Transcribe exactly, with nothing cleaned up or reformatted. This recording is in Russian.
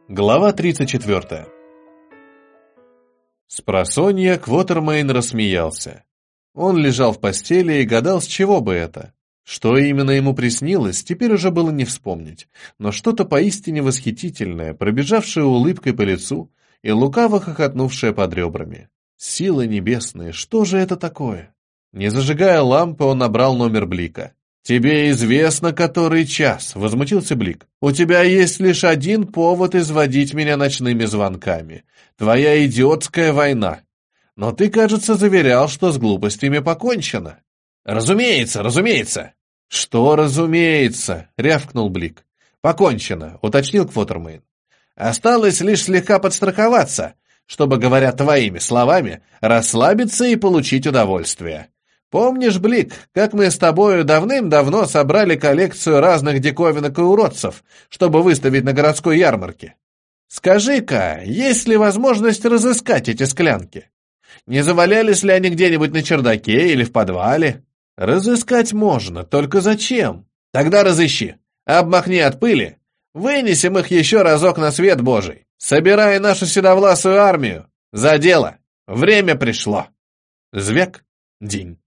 Глава тридцать четвёртая. Спросонья Квотермейн рассмеялся. Он лежал в постели и гадал, с чего бы это. Что именно ему приснилось, теперь уже было не вспомнить, но что-то поистине восхитительное, пробежавшее улыбкой по лицу и лукаво хохотнувшее под ребрами. Силы небесные, что же это такое? Не зажигая лампы, он набрал номер Блика. «Тебе известно, который час», — возмутился Блик. «У тебя есть лишь один повод изводить меня ночными звонками. Твоя идиотская война. Но ты, кажется, заверял, что с глупостями покончено». «Разумеется, разумеется». «Что разумеется?» — рявкнул Блик. «Покончено», — уточнил Квотермейн. «Осталось лишь слегка подстраховаться, чтобы, говоря твоими словами, расслабиться и получить удовольствие. Помнишь, Блик, как мы с тобою давным-давно собрали коллекцию разных диковинок и уродцев, чтобы выставить на городской ярмарке? Скажи-ка, есть ли возможность разыскать эти склянки? Не завалялись ли они где-нибудь на чердаке или в подвале? Разыскать можно, только зачем? Тогда разыщи, обмахни от пыли, вынесем их еще разок на свет Божий. Собирай нашу седовласую армию. За дело. Время пришло». Звяк. Динь.